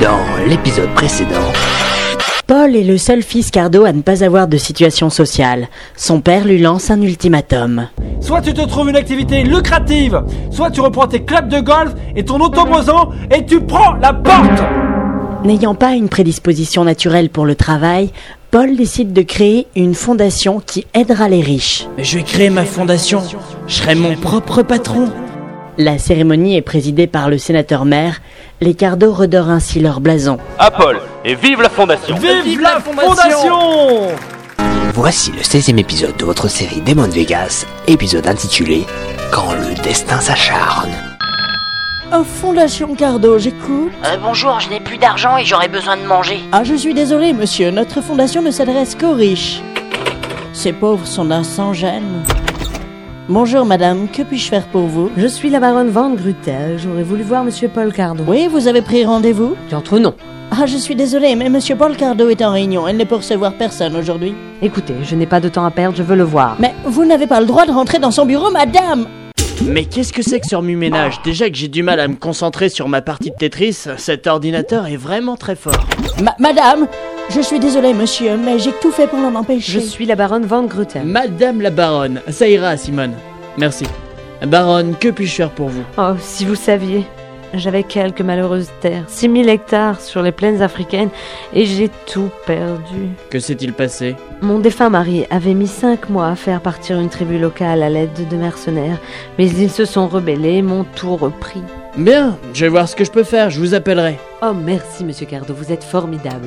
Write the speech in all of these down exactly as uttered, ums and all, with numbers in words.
Dans l'épisode précédent... Paul est le seul fils Cardo à ne pas avoir de situation sociale. Son père lui lance un ultimatum. Soit tu te trouves une activité lucrative, soit tu reprends tes clubs de golf et ton autoposant et tu prends la porte. N'ayant pas une prédisposition naturelle pour le travail, Paul décide de créer une fondation qui aidera les riches. Je vais créer ma fondation. Je serai mon propre patron. La cérémonie est présidée par le sénateur-maire. Les Cardo redorent ainsi leur blason. À Paul, et vive la fondation! Vive, vive la fondation, fondation Voici le seizième épisode de votre série Demon Vegas, épisode intitulé « Quand le destin s'acharne ». Oh, Fondation Cardo, j'écoute. Euh, bonjour, je n'ai plus d'argent et j'aurais besoin de manger. Ah, je suis désolé, monsieur, notre fondation ne s'adresse qu'aux riches. Ces pauvres sont d'un sang gêne. Bonjour madame, que puis-je faire pour vous? Je suis la baronne Van Grutel, j'aurais voulu voir monsieur Paul Cardo. Oui, vous avez pris rendez-vous? Entre non. Ah, je suis désolé, mais monsieur Paul Cardo est en réunion, elle ne peut recevoir personne aujourd'hui. Écoutez, je n'ai pas de temps à perdre, je veux le voir. Mais vous n'avez pas le droit de rentrer dans son bureau, madame! Mais qu'est-ce que c'est que ce remue-ménage? Déjà que j'ai du mal à me concentrer sur ma partie de Tetris, cet ordinateur est vraiment très fort. Ma- madame, je suis désolé monsieur, mais j'ai tout fait pour l'en empêcher. Je suis la baronne Van Grutel. Madame la baronne, ça ira Simone. Merci. Baronne, que puis-je faire pour vous? Oh, si vous saviez, j'avais quelques malheureuses terres, six mille hectares sur les plaines africaines, et j'ai tout perdu. Que s'est-il passé? Mon défunt mari avait mis cinq mois à faire partir une tribu locale à l'aide de mercenaires, mais ils se sont rebellés et m'ont tout repris. Bien, je vais voir ce que je peux faire, je vous appellerai. Oh, merci monsieur Cardo, vous êtes formidable.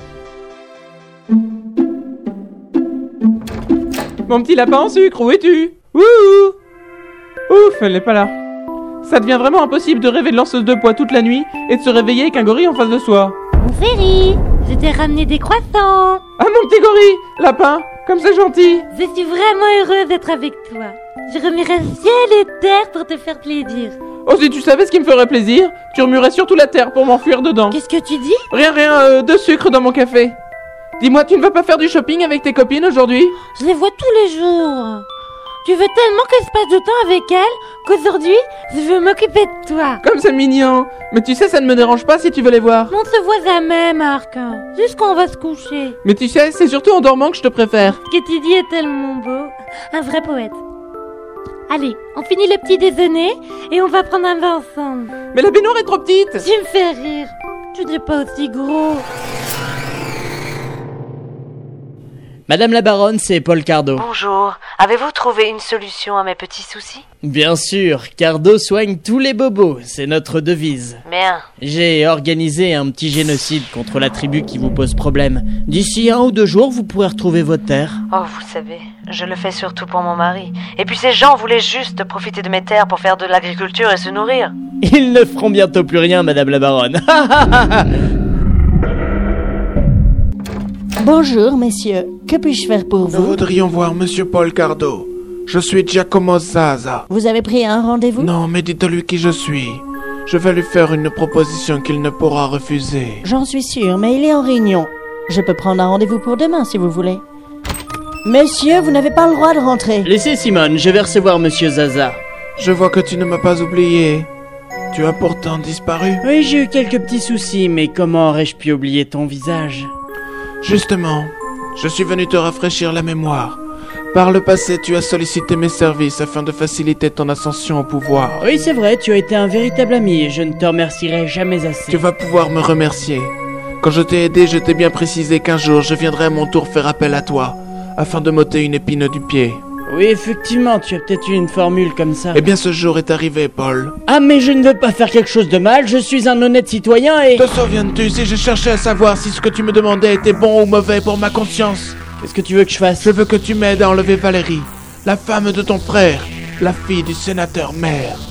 Mon petit lapin en sucre, où es-tu? Wouhou! Ouf, elle n'est pas là. Ça devient vraiment impossible de rêver de lanceuse de poids toute la nuit et de se réveiller avec un gorille en face de soi. Mon chéri, je t'ai ramené des croissants. Ah mon petit gorille! Lapin, comme c'est gentil! Je suis vraiment heureuse d'être avec toi. Je remuerai ciel et terre pour te faire plaisir. Oh, si tu savais ce qui me ferait plaisir, tu remuerais surtout la terre pour m'enfuir dedans. Qu'est-ce que tu dis? Rien, rien, euh, de sucre dans mon café. Dis-moi, tu ne vas pas faire du shopping avec tes copines aujourd'hui? Je les vois tous les jours. Tu veux tellement que je passe du temps avec elles qu'aujourd'hui, je veux m'occuper de toi. Comme c'est mignon. Mais tu sais, ça ne me dérange pas si tu veux les voir. On se voit jamais, Marc. Jusqu'on va se coucher. Mais tu sais, c'est surtout en dormant que je te préfère. Ce que tu dis est tellement beau. Un vrai poète. Allez, on finit le petit déjeuner et on va prendre un bain ensemble. Mais la baignoire est trop petite. Tu me fais rire. Tu n'es pas aussi gros. Madame la baronne, c'est Paul Cardo. Bonjour, avez-vous trouvé une solution à mes petits soucis? Bien sûr, Cardo soigne tous les bobos, c'est notre devise. Bien. J'ai organisé un petit génocide contre la tribu qui vous pose problème. D'ici un ou deux jours, vous pourrez retrouver votre terre. Oh, vous savez, je le fais surtout pour mon mari. Et puis ces gens voulaient juste profiter de mes terres pour faire de l'agriculture et se nourrir. Ils ne feront bientôt plus rien, madame la baronne. Bonjour messieurs, que puis-je faire pour Nous vous? voudrions voir monsieur Paul Cardo. Je suis Giacomo Zaza. Vous avez pris un rendez-vous? Non, mais dites-lui qui je suis. Je vais lui faire une proposition qu'il ne pourra refuser. J'en suis sûr, mais il est en réunion. Je peux prendre un rendez-vous pour demain si vous voulez. Messieurs, vous n'avez pas le droit de rentrer. Laissez Simone, je vais recevoir monsieur Zaza. Je vois que tu ne m'as pas oublié. Tu as pourtant disparu. Oui, j'ai eu quelques petits soucis, mais comment aurais-je pu oublier ton visage? Justement, je suis venu te rafraîchir la mémoire. Par le passé, tu as sollicité mes services afin de faciliter ton ascension au pouvoir. Oui, c'est vrai, tu as été un véritable ami et je ne te remercierai jamais assez. Tu vas pouvoir me remercier. Quand je t'ai aidé, je t'ai bien précisé qu'un jour, je viendrai à mon tour faire appel à toi, afin de m'ôter une épine du pied. Oui, effectivement, tu as peut-être eu une formule comme ça. Eh bien, ce jour est arrivé, Paul. Ah, mais je ne veux pas faire quelque chose de mal, je suis un honnête citoyen et... Te souviens-tu si je cherchais à savoir si ce que tu me demandais était bon ou mauvais pour ma conscience? Qu'est-ce que tu veux que je fasse? Je veux que tu m'aides à enlever Valérie, la femme de ton frère, la fille du sénateur-maire.